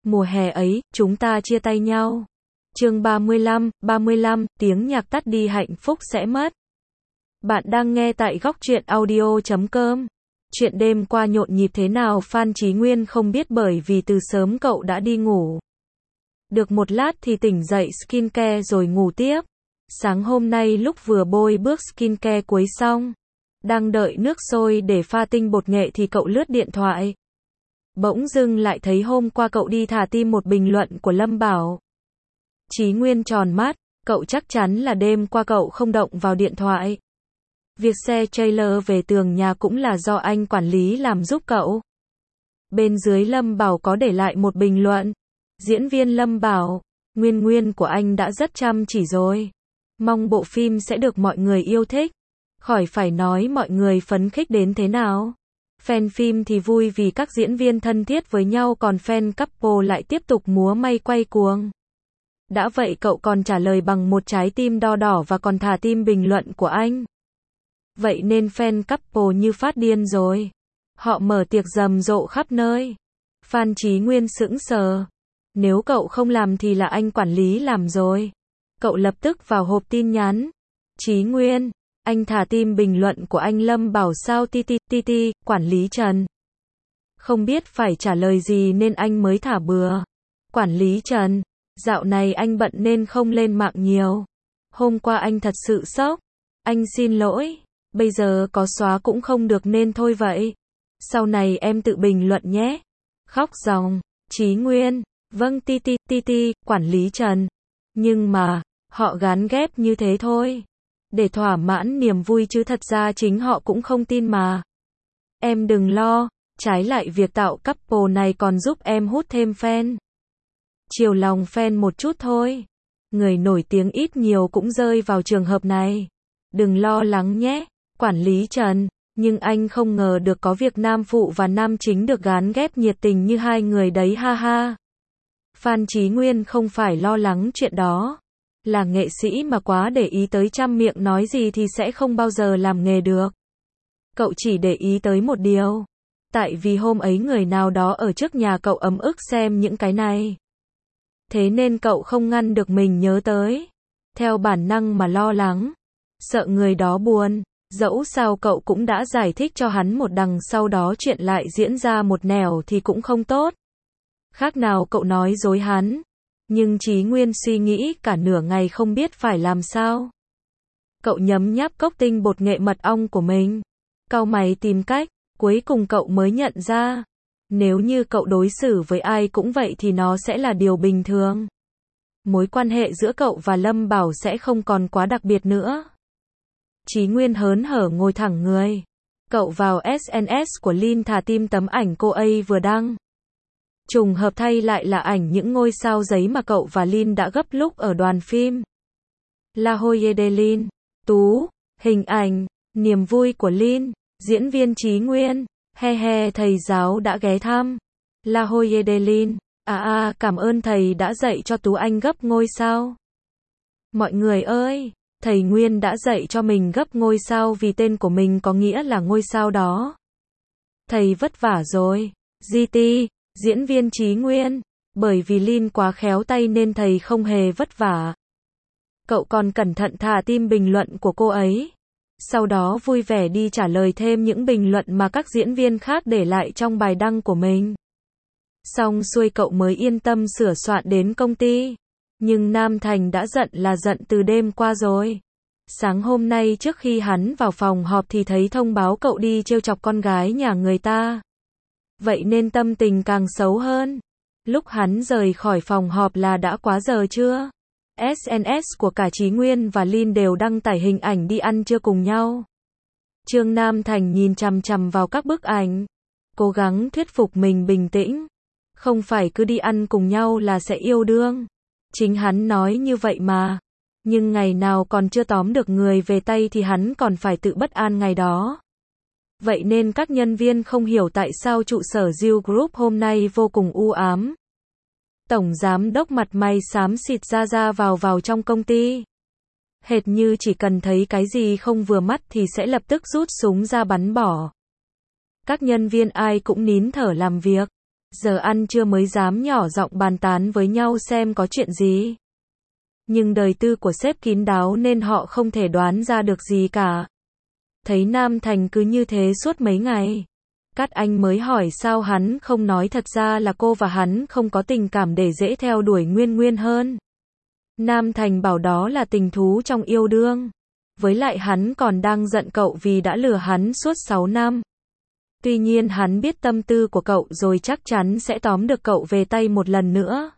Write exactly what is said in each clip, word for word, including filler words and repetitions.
Mùa hè ấy, chúng ta chia tay nhau. Chương ba mươi lăm, ba mươi lăm, tiếng nhạc tắt đi hạnh phúc sẽ mất. Bạn đang nghe tại góc truyện audio chấm com. Chuyện đêm qua nhộn nhịp thế nào Phan Chí Nguyên không biết bởi vì từ sớm cậu đã đi ngủ. Được một lát thì tỉnh dậy skincare rồi ngủ tiếp. Sáng hôm nay lúc vừa bôi bước skincare cuối xong, đang đợi nước sôi để pha tinh bột nghệ thì cậu lướt điện thoại. Bỗng dưng lại thấy hôm qua cậu đi thả tim một bình luận của Lâm Bảo. Chí Nguyên tròn mắt, cậu chắc chắn là đêm qua cậu không động vào điện thoại. Việc xe trailer về tường nhà cũng là do anh quản lý làm giúp cậu. Bên dưới Lâm Bảo có để lại một bình luận. Diễn viên Lâm Bảo, Nguyên Nguyên của anh đã rất chăm chỉ rồi. Mong bộ phim sẽ được mọi người yêu thích. Khỏi phải nói mọi người phấn khích đến thế nào. Fan phim thì vui vì các diễn viên thân thiết với nhau còn fan couple lại tiếp tục múa may quay cuồng. Đã vậy cậu còn trả lời bằng một trái tim đo đỏ và còn thả tim bình luận của anh. Vậy nên fan couple như phát điên rồi. Họ mở tiệc rầm rộ khắp nơi. Phan Chí Nguyên sững sờ. Nếu cậu không làm thì là anh quản lý làm rồi. Cậu lập tức vào hộp tin nhắn. Chí Nguyên, anh thả tim bình luận của anh Lâm Bảo sao ti ti ti ti, quản lý Trần. Không biết phải trả lời gì nên anh mới thả bừa. Quản lý Trần, dạo này anh bận nên không lên mạng nhiều. Hôm qua anh thật sự sốc. Anh xin lỗi, bây giờ có xóa cũng không được nên thôi vậy. Sau này em tự bình luận nhé. Khóc ròng, Chí Nguyên, vâng ti ti ti ti, quản lý Trần. Nhưng mà, họ gán ghép như thế thôi. Để thỏa mãn niềm vui chứ thật ra chính họ cũng không tin mà. Em đừng lo, trái lại việc tạo couple này còn giúp em hút thêm fan. Chiều lòng fan một chút thôi. Người nổi tiếng ít nhiều cũng rơi vào trường hợp này. Đừng lo lắng nhé, quản lý Trần. Nhưng anh không ngờ được có việc nam phụ và nam chính được gán ghép nhiệt tình như hai người đấy ha ha. Phan Chí Nguyên không phải lo lắng chuyện đó. Là nghệ sĩ mà quá để ý tới trăm miệng nói gì thì sẽ không bao giờ làm nghề được. Cậu chỉ để ý tới một điều. Tại vì hôm ấy người nào đó ở trước nhà cậu ấm ức xem những cái này. Thế nên cậu không ngăn được mình nhớ tới. Theo bản năng mà lo lắng. Sợ người đó buồn. Dẫu sao cậu cũng đã giải thích cho hắn một đằng sau đó chuyện lại diễn ra một nẻo thì cũng không tốt. Khác nào cậu nói dối hắn. Nhưng Chí Nguyên suy nghĩ cả nửa ngày không biết phải làm sao. Cậu nhấm nháp cốc tinh bột nghệ mật ong của mình. Cau mày tìm cách, cuối cùng cậu mới nhận ra. Nếu như cậu đối xử với ai cũng vậy thì nó sẽ là điều bình thường. Mối quan hệ giữa cậu và Lâm Bảo sẽ không còn quá đặc biệt nữa. Chí Nguyên hớn hở ngồi thẳng người. Cậu vào ét en ét của Lin thả tim tấm ảnh cô ấy vừa đăng. Trùng hợp thay lại là ảnh những ngôi sao giấy mà cậu và Lin đã gấp lúc ở đoàn phim. La Joie de Lin, Tú, hình ảnh, niềm vui của Lin, diễn viên Chí Nguyên, he he thầy giáo đã ghé thăm. La Joie de Lin, à à cảm ơn thầy đã dạy cho Tú Anh gấp ngôi sao. Mọi người ơi, thầy Nguyên đã dạy cho mình gấp ngôi sao vì tên của mình có nghĩa là ngôi sao đó. Thầy vất vả rồi, giê tê. Diễn viên Chí Nguyên, bởi vì Lin quá khéo tay nên thầy không hề vất vả. Cậu còn cẩn thận thả tim bình luận của cô ấy. Sau đó vui vẻ đi trả lời thêm những bình luận mà các diễn viên khác để lại trong bài đăng của mình. Xong xuôi cậu mới yên tâm sửa soạn đến công ty. Nhưng Nam Thành đã giận là giận từ đêm qua rồi. Sáng hôm nay trước khi hắn vào phòng họp thì thấy thông báo cậu đi trêu chọc con gái nhà người ta. Vậy nên tâm tình càng xấu hơn. Lúc hắn rời khỏi phòng họp là đã quá giờ trưa. ét en ét của cả Chí Nguyên và Lin đều đăng tải hình ảnh đi ăn trưa cùng nhau. Trương Nam Thành nhìn chằm chằm vào các bức ảnh. Cố gắng thuyết phục mình bình tĩnh. Không phải cứ đi ăn cùng nhau là sẽ yêu đương. Chính hắn nói như vậy mà. Nhưng ngày nào còn chưa tóm được người về tay thì hắn còn phải tự bất an ngày đó. Vậy nên các nhân viên không hiểu tại sao trụ sở Diêu Group hôm nay vô cùng u ám. Tổng giám đốc mặt mày xám xịt ra ra vào vào trong công ty. Hệt như chỉ cần thấy cái gì không vừa mắt thì sẽ lập tức rút súng ra bắn bỏ. Các nhân viên ai cũng nín thở làm việc. Giờ ăn trưa mới dám nhỏ giọng bàn tán với nhau xem có chuyện gì. Nhưng đời tư của sếp kín đáo nên họ không thể đoán ra được gì cả. Thấy Nam Thành cứ như thế suốt mấy ngày. Cát Anh mới hỏi sao hắn không nói thật ra là cô và hắn không có tình cảm để dễ theo đuổi Nguyên Nguyên hơn. Nam Thành bảo đó là tình thú trong yêu đương. Với lại hắn còn đang giận cậu vì đã lừa hắn suốt sáu năm. Tuy nhiên hắn biết tâm tư của cậu rồi chắc chắn sẽ tóm được cậu về tay một lần nữa.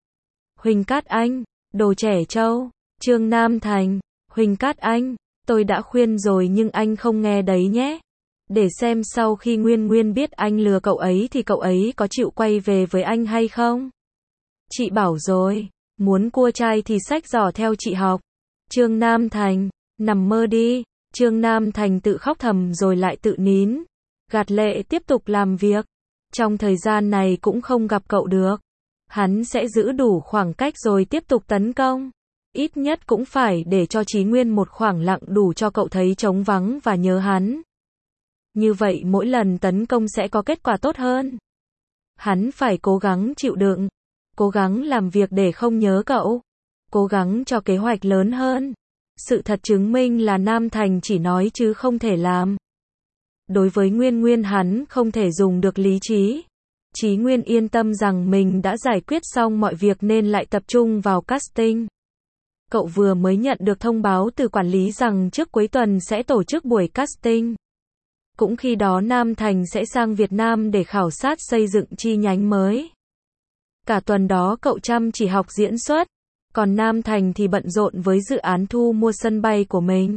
Huỳnh Cát Anh, đồ trẻ trâu. Trương Nam Thành, Huỳnh Cát Anh, tôi đã khuyên rồi nhưng anh không nghe đấy nhé. Để xem sau khi Nguyên Nguyên biết anh lừa cậu ấy thì cậu ấy có chịu quay về với anh hay không. Chị bảo rồi, muốn cua trai thì xách giỏ theo chị học. Trương Nam Thành, nằm mơ đi. Trương Nam Thành tự khóc thầm rồi lại tự nín. Gạt lệ tiếp tục làm việc. Trong thời gian này cũng không gặp cậu được. Hắn sẽ giữ đủ khoảng cách rồi tiếp tục tấn công. Ít nhất cũng phải để cho Chí Nguyên một khoảng lặng đủ cho cậu thấy trống vắng và nhớ hắn. Như vậy mỗi lần tấn công sẽ có kết quả tốt hơn. Hắn phải cố gắng chịu đựng. Cố gắng làm việc để không nhớ cậu. Cố gắng cho kế hoạch lớn hơn. Sự thật chứng minh là Nam Thành chỉ nói chứ không thể làm. Đối với Nguyên Nguyên hắn không thể dùng được lý trí. Chí Nguyên yên tâm rằng mình đã giải quyết xong mọi việc nên lại tập trung vào casting. Cậu vừa mới nhận được thông báo từ quản lý rằng trước cuối tuần sẽ tổ chức buổi casting. Cũng khi đó Nam Thành sẽ sang Việt Nam để khảo sát xây dựng chi nhánh mới. Cả tuần đó cậu chăm chỉ học diễn xuất, còn Nam Thành thì bận rộn với dự án thu mua sân bay của mình.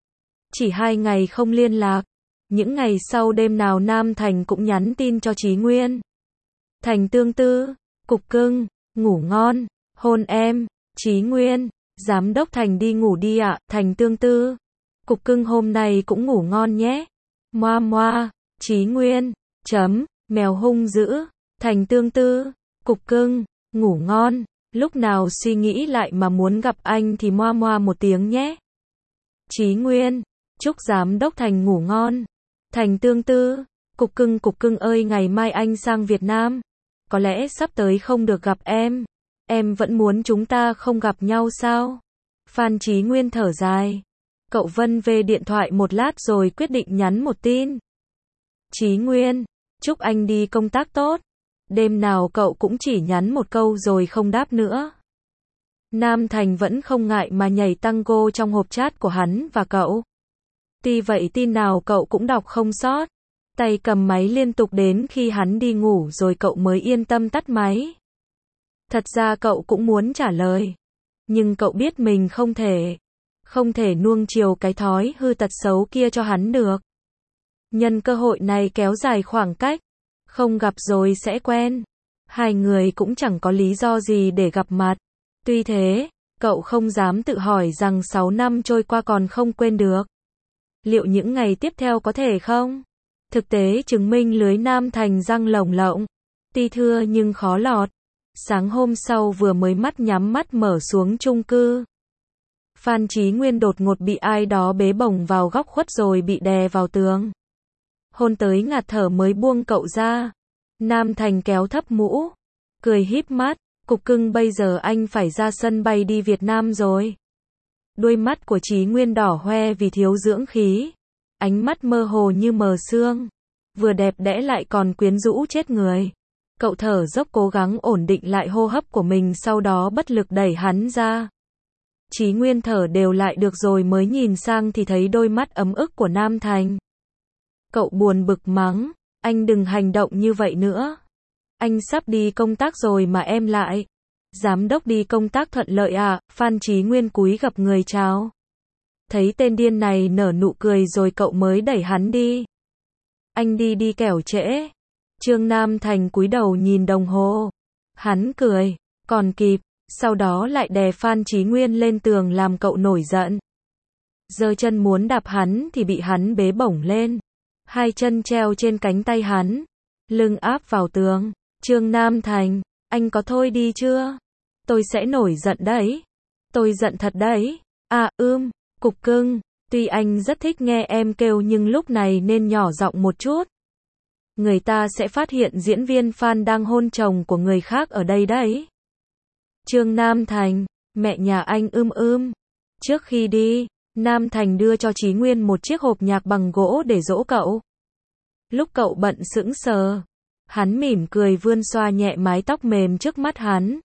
Chỉ hai ngày không liên lạc. Những ngày sau đêm nào Nam Thành cũng nhắn tin cho Chí Nguyên. Thành tương tư, cục cưng, ngủ ngon, hôn em, Chí Nguyên, giám đốc Thành đi ngủ đi ạ, Thành tương tư, cục cưng hôm nay cũng ngủ ngon nhé. Moa moa, Chí Nguyên, chấm, mèo hung dữ, Thành tương tư, cục cưng, ngủ ngon, lúc nào suy nghĩ lại mà muốn gặp anh thì moa moa một tiếng nhé. Chí Nguyên, chúc giám đốc Thành ngủ ngon. Thành tương tư, cục cưng cục cưng ơi ngày mai anh sang Việt Nam. Có lẽ sắp tới không được gặp em. Em vẫn muốn chúng ta không gặp nhau sao? Phan Chí Nguyên thở dài. Cậu vân về điện thoại một lát rồi quyết định nhắn một tin. Chí Nguyên, chúc anh đi công tác tốt. Đêm nào cậu cũng chỉ nhắn một câu rồi không đáp nữa. Nam Thành vẫn không ngại mà nhảy tango trong hộp chat của hắn và cậu. Tuy vậy tin nào cậu cũng đọc không sót. Tay cầm máy liên tục đến khi hắn đi ngủ rồi cậu mới yên tâm tắt máy. Thật ra cậu cũng muốn trả lời. Nhưng cậu biết mình không thể. Không thể nuông chiều cái thói hư tật xấu kia cho hắn được. Nhân cơ hội này kéo dài khoảng cách. Không gặp rồi sẽ quen. Hai người cũng chẳng có lý do gì để gặp mặt. Tuy thế, cậu không dám tự hỏi rằng sáu năm trôi qua còn không quên được. Liệu những ngày tiếp theo có thể không? Thực tế chứng minh lưới Nam Thành răng lồng lộng. Tuy thưa nhưng khó lọt. Sáng hôm sau vừa mới mắt nhắm mắt mở xuống chung cư. Phan Chí Nguyên đột ngột bị ai đó bế bổng vào góc khuất rồi bị đè vào tường. Hôn tới ngạt thở mới buông cậu ra. Nam Thành kéo thấp mũ. Cười híp mắt. Cục cưng bây giờ anh phải ra sân bay đi Việt Nam rồi. Đuôi mắt của Chí Nguyên đỏ hoe vì thiếu dưỡng khí. Ánh mắt mơ hồ như mờ sương. Vừa đẹp đẽ lại còn quyến rũ chết người. Cậu thở dốc cố gắng ổn định lại hô hấp của mình sau đó bất lực đẩy hắn ra. Chí Nguyên thở đều lại được rồi mới nhìn sang thì thấy đôi mắt ấm ức của Nam Thành. Cậu buồn bực mắng, anh đừng hành động như vậy nữa. Anh sắp đi công tác rồi mà em lại. Giám đốc đi công tác thuận lợi à? Phan Chí Nguyên cúi gập người chào. Thấy tên điên này nở nụ cười rồi cậu mới đẩy hắn đi. Anh đi đi kẻo trễ. Trương Nam Thành cúi đầu nhìn đồng hồ. Hắn cười, còn kịp, sau đó lại đè Phan Chí Nguyên lên tường làm cậu nổi giận. Giơ chân muốn đạp hắn thì bị hắn bế bổng lên. Hai chân treo trên cánh tay hắn, lưng áp vào tường. Trương Nam Thành, anh có thôi đi chưa? Tôi sẽ nổi giận đấy. Tôi giận thật đấy. À ưm, cục cưng, tuy anh rất thích nghe em kêu nhưng lúc này nên nhỏ giọng một chút. người ta sẽ phát hiện diễn viên Phan đang hôn chồng của người khác ở đây đấy. Trương Nam Thành, mẹ nhà anh ưm ưm. Trước khi đi, Nam Thành đưa cho Chí Nguyên một chiếc hộp nhạc bằng gỗ để dỗ cậu. Lúc cậu bận sững sờ, hắn mỉm cười vươn xoa nhẹ mái tóc mềm trước mắt hắn.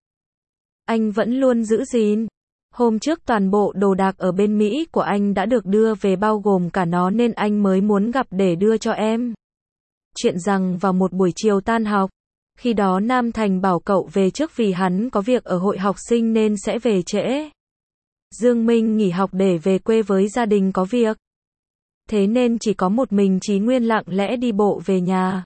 Anh vẫn luôn giữ gìn. Hôm trước toàn bộ đồ đạc ở bên Mỹ của anh đã được đưa về bao gồm cả nó nên anh mới muốn gặp để đưa cho em. Chuyện rằng vào một buổi chiều tan học, khi đó Nam Thành bảo cậu về trước vì hắn có việc ở hội học sinh nên sẽ về trễ. Dương Minh nghỉ học để về quê với gia đình có việc. Thế nên chỉ có một mình Chí Nguyên lặng lẽ đi bộ về nhà.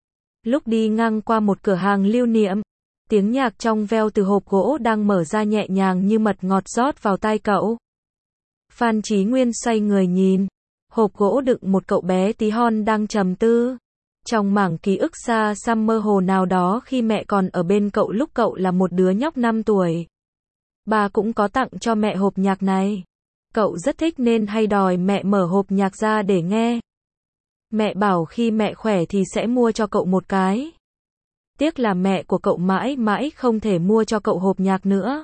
Lúc đi ngang qua một cửa hàng lưu niệm, tiếng nhạc trong veo từ hộp gỗ đang mở ra nhẹ nhàng như mật ngọt rót vào tai cậu. Phan Chí Nguyên xoay người nhìn, hộp gỗ đựng một cậu bé tí hon đang trầm tư. Trong mảng ký ức xa xăm mơ hồ nào đó khi mẹ còn ở bên cậu lúc cậu là một đứa nhóc năm tuổi. Bà cũng có tặng cho mẹ hộp nhạc này. Cậu rất thích nên hay đòi mẹ mở hộp nhạc ra để nghe. Mẹ bảo khi mẹ khỏe thì sẽ mua cho cậu một cái. Tiếc là mẹ của cậu mãi mãi không thể mua cho cậu hộp nhạc nữa.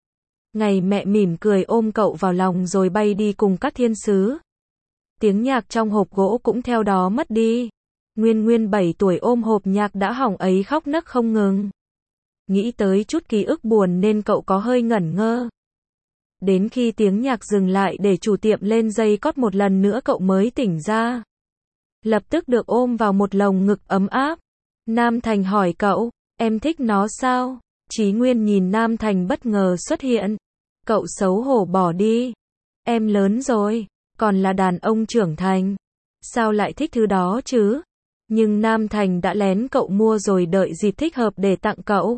Ngày mẹ mỉm cười ôm cậu vào lòng rồi bay đi cùng các thiên sứ. Tiếng nhạc trong hộp gỗ cũng theo đó mất đi. Nguyên Nguyên bảy tuổi ôm hộp nhạc đã hỏng ấy khóc nấc không ngừng. Nghĩ tới chút ký ức buồn nên cậu có hơi ngẩn ngơ. Đến khi tiếng nhạc dừng lại để chủ tiệm lên dây cót một lần nữa cậu mới tỉnh ra. Lập tức được ôm vào một lồng ngực ấm áp. Nam Thành hỏi cậu, em thích nó sao? Chí Nguyên nhìn Nam Thành bất ngờ xuất hiện. Cậu xấu hổ bỏ đi. Em lớn rồi, còn là đàn ông trưởng thành. Sao lại thích thứ đó chứ? Nhưng Nam Thành đã lén cậu mua rồi đợi dịp thích hợp để tặng cậu.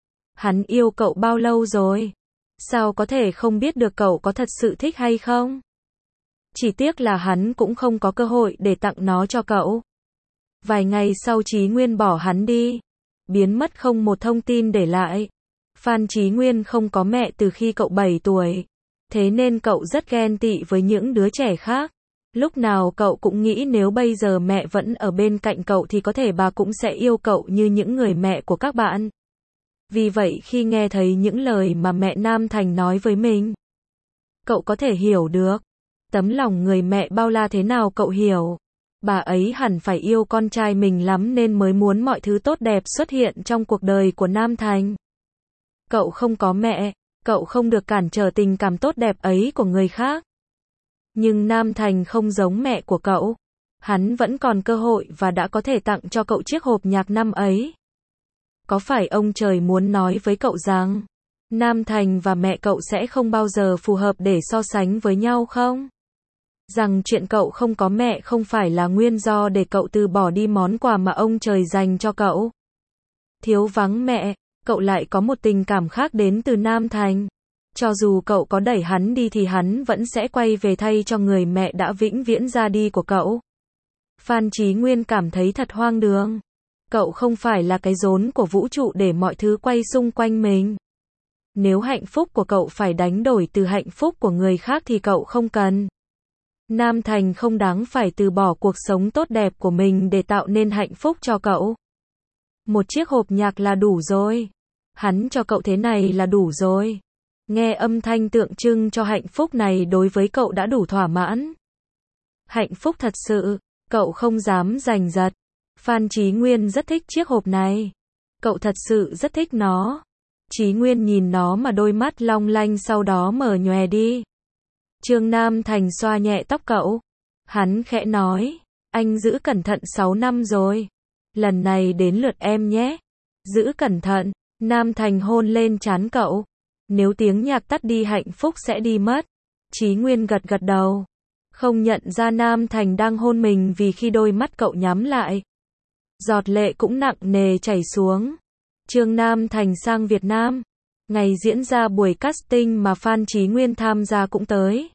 Hắn yêu cậu bao lâu rồi? Sao có thể không biết được cậu có thật sự thích hay không? Chỉ tiếc là hắn cũng không có cơ hội để tặng nó cho cậu. Vài ngày sau Chí Nguyên bỏ hắn đi. Biến mất không một thông tin để lại. Phan Chí Nguyên không có mẹ từ khi cậu bảy tuổi. Thế nên cậu rất ghen tị với những đứa trẻ khác. Lúc nào cậu cũng nghĩ nếu bây giờ mẹ vẫn ở bên cạnh cậu thì có thể bà cũng sẽ yêu cậu như những người mẹ của các bạn. Vì vậy khi nghe thấy những lời mà mẹ Nam Thành nói với mình, cậu có thể hiểu được. Tấm lòng người mẹ bao la thế nào cậu hiểu. Bà ấy hẳn phải yêu con trai mình lắm nên mới muốn mọi thứ tốt đẹp xuất hiện trong cuộc đời của Nam Thành. Cậu không có mẹ, cậu không được cản trở tình cảm tốt đẹp ấy của người khác. Nhưng Nam Thành không giống mẹ của cậu. Hắn vẫn còn cơ hội và đã có thể tặng cho cậu chiếc hộp nhạc năm ấy. Có phải ông trời muốn nói với cậu rằng Nam Thành và mẹ cậu sẽ không bao giờ phù hợp để so sánh với nhau không? Rằng chuyện cậu không có mẹ không phải là nguyên do để cậu từ bỏ đi món quà mà ông trời dành cho cậu. Thiếu vắng mẹ, cậu lại có một tình cảm khác đến từ Nam Thành. Cho dù cậu có đẩy hắn đi thì hắn vẫn sẽ quay về thay cho người mẹ đã vĩnh viễn ra đi của cậu. Phan Chí Nguyên cảm thấy thật hoang đường. Cậu không phải là cái rốn của vũ trụ để mọi thứ quay xung quanh mình. Nếu hạnh phúc của cậu phải đánh đổi từ hạnh phúc của người khác thì cậu không cần. Nam Thành không đáng phải từ bỏ cuộc sống tốt đẹp của mình để tạo nên hạnh phúc cho cậu. Một chiếc hộp nhạc là đủ rồi. Hắn cho cậu thế này là đủ rồi. Nghe âm thanh tượng trưng cho hạnh phúc này đối với cậu đã đủ thỏa mãn. Hạnh phúc thật sự, cậu không dám giành giật. Phan Chí Nguyên rất thích chiếc hộp này. Cậu thật sự rất thích nó. Chí Nguyên nhìn nó mà đôi mắt long lanh sau đó mở nhòe đi. Trương Nam Thành xoa nhẹ tóc cậu. Hắn khẽ nói, anh giữ cẩn thận sáu năm rồi. Lần này đến lượt em nhé. Giữ cẩn thận. Nam Thành hôn lên trán cậu. Nếu tiếng nhạc tắt đi hạnh phúc sẽ đi mất. Chí Nguyên gật gật đầu. Không nhận ra Nam Thành đang hôn mình vì khi đôi mắt cậu nhắm lại, giọt lệ cũng nặng nề chảy xuống. Trương Nam Thành sang Việt Nam. Ngày diễn ra buổi casting mà Phan Chí Nguyên tham gia cũng tới.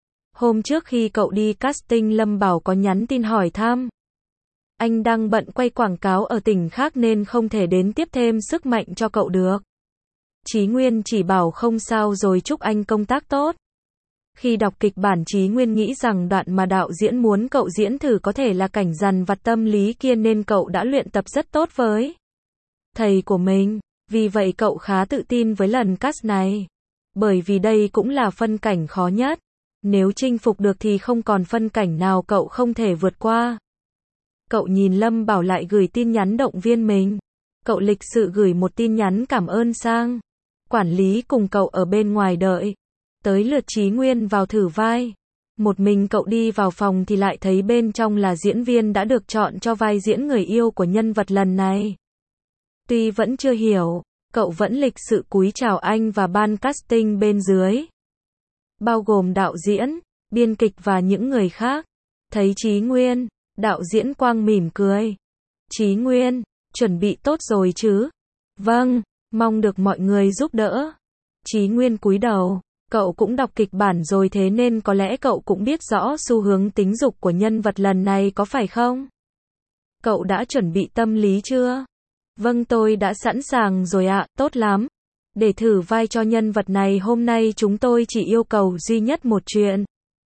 Hôm trước khi cậu đi casting Lâm Bảo có nhắn tin hỏi thăm. Anh đang bận quay quảng cáo ở tỉnh khác nên không thể đến tiếp thêm sức mạnh cho cậu được. Chí Nguyên chỉ bảo không sao rồi chúc anh công tác tốt. Khi đọc kịch bản Chí Nguyên nghĩ rằng đoạn mà đạo diễn muốn cậu diễn thử có thể là cảnh dằn vặt tâm lý kia nên cậu đã luyện tập rất tốt với thầy của mình. Vì vậy cậu khá tự tin với lần cast này. Bởi vì đây cũng là phân cảnh khó nhất. Nếu chinh phục được thì không còn phân cảnh nào cậu không thể vượt qua. Cậu nhìn Lâm Bảo lại gửi tin nhắn động viên mình. Cậu lịch sự gửi một tin nhắn cảm ơn sang quản lý cùng cậu ở bên ngoài đợi. Tới lượt Chí Nguyên vào thử vai. Một mình cậu đi vào phòng thì lại thấy bên trong là diễn viên đã được chọn cho vai diễn người yêu của nhân vật lần này. Tuy vẫn chưa hiểu, cậu vẫn lịch sự cúi chào anh và ban casting bên dưới. Bao gồm đạo diễn, biên kịch và những người khác. Thấy Chí Nguyên, đạo diễn Quang mỉm cười. Chí Nguyên, chuẩn bị tốt rồi chứ? Vâng, mong được mọi người giúp đỡ. Chí Nguyên cúi đầu. Cậu cũng đọc kịch bản rồi thế nên có lẽ cậu cũng biết rõ xu hướng tính dục của nhân vật lần này có phải không? Cậu đã chuẩn bị tâm lý chưa? Vâng, tôi đã sẵn sàng rồi ạ, tốt lắm. Để thử vai cho nhân vật này hôm nay chúng tôi chỉ yêu cầu duy nhất một chuyện.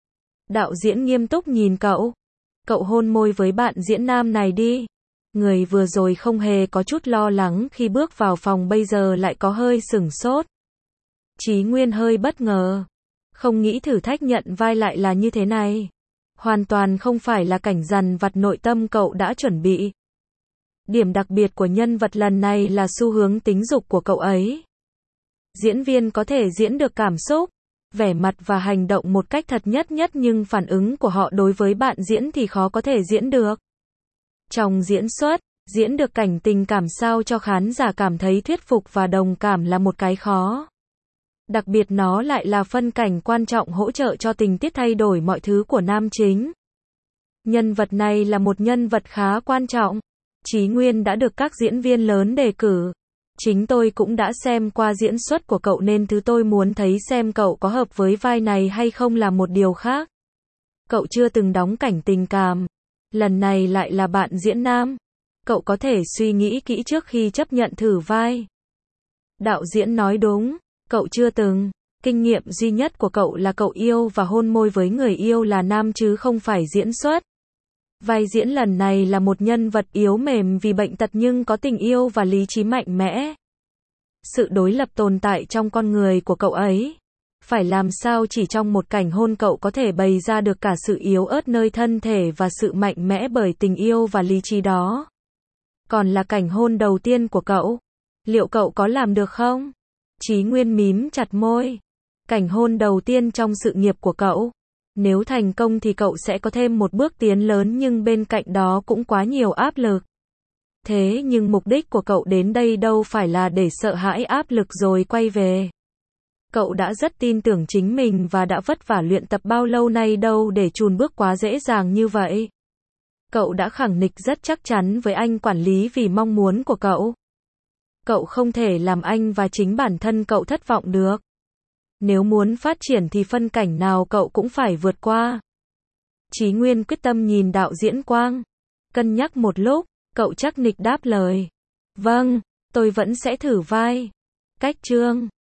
Đạo diễn nghiêm túc nhìn cậu. Cậu hôn môi với bạn diễn nam này đi. Người vừa rồi không hề có chút lo lắng khi bước vào phòng bây giờ lại có hơi sửng sốt. Chí Nguyên hơi bất ngờ. Không nghĩ thử thách nhận vai lại là như thế này. Hoàn toàn không phải là cảnh dằn vặt nội tâm cậu đã chuẩn bị. Điểm đặc biệt của nhân vật lần này là xu hướng tính dục của cậu ấy. Diễn viên có thể diễn được cảm xúc, vẻ mặt và hành động một cách thật nhất nhất nhưng phản ứng của họ đối với bạn diễn thì khó có thể diễn được. Trong diễn xuất, diễn được cảnh tình cảm sao cho khán giả cảm thấy thuyết phục và đồng cảm là một cái khó. Đặc biệt nó lại là phân cảnh quan trọng hỗ trợ cho tình tiết thay đổi mọi thứ của nam chính. Nhân vật này là một nhân vật khá quan trọng. Chí Nguyên đã được các diễn viên lớn đề cử. Chính tôi cũng đã xem qua diễn xuất của cậu nên thứ tôi muốn thấy xem cậu có hợp với vai này hay không là một điều khác. Cậu chưa từng đóng cảnh tình cảm. Lần này lại là bạn diễn nam. Cậu có thể suy nghĩ kỹ trước khi chấp nhận thử vai. Đạo diễn nói đúng. Cậu chưa từng. Kinh nghiệm duy nhất của cậu là cậu yêu và hôn môi với người yêu là nam chứ không phải diễn xuất. Vai diễn lần này là một nhân vật yếu mềm vì bệnh tật nhưng có tình yêu và lý trí mạnh mẽ. Sự đối lập tồn tại trong con người của cậu ấy. Phải làm sao chỉ trong một cảnh hôn cậu có thể bày ra được cả sự yếu ớt nơi thân thể và sự mạnh mẽ bởi tình yêu và lý trí đó. Còn là cảnh hôn đầu tiên của cậu. Liệu cậu có làm được không? Chí Nguyên mím chặt môi. Cảnh hôn đầu tiên trong sự nghiệp của cậu. Nếu thành công thì cậu sẽ có thêm một bước tiến lớn nhưng bên cạnh đó cũng quá nhiều áp lực. Thế nhưng mục đích của cậu đến đây đâu phải là để sợ hãi áp lực rồi quay về. Cậu đã rất tin tưởng chính mình và đã vất vả luyện tập bao lâu nay đâu để chùn bước quá dễ dàng như vậy. Cậu đã khẳng định rất chắc chắn với anh quản lý vì mong muốn của cậu. Cậu không thể làm anh và chính bản thân cậu thất vọng được. Nếu muốn phát triển thì phân cảnh nào cậu cũng phải vượt qua. Chí Nguyên quyết tâm nhìn đạo diễn Quang. Cân nhắc một lúc, cậu chắc nịch đáp lời. Vâng, tôi vẫn sẽ thử vai. Cách chương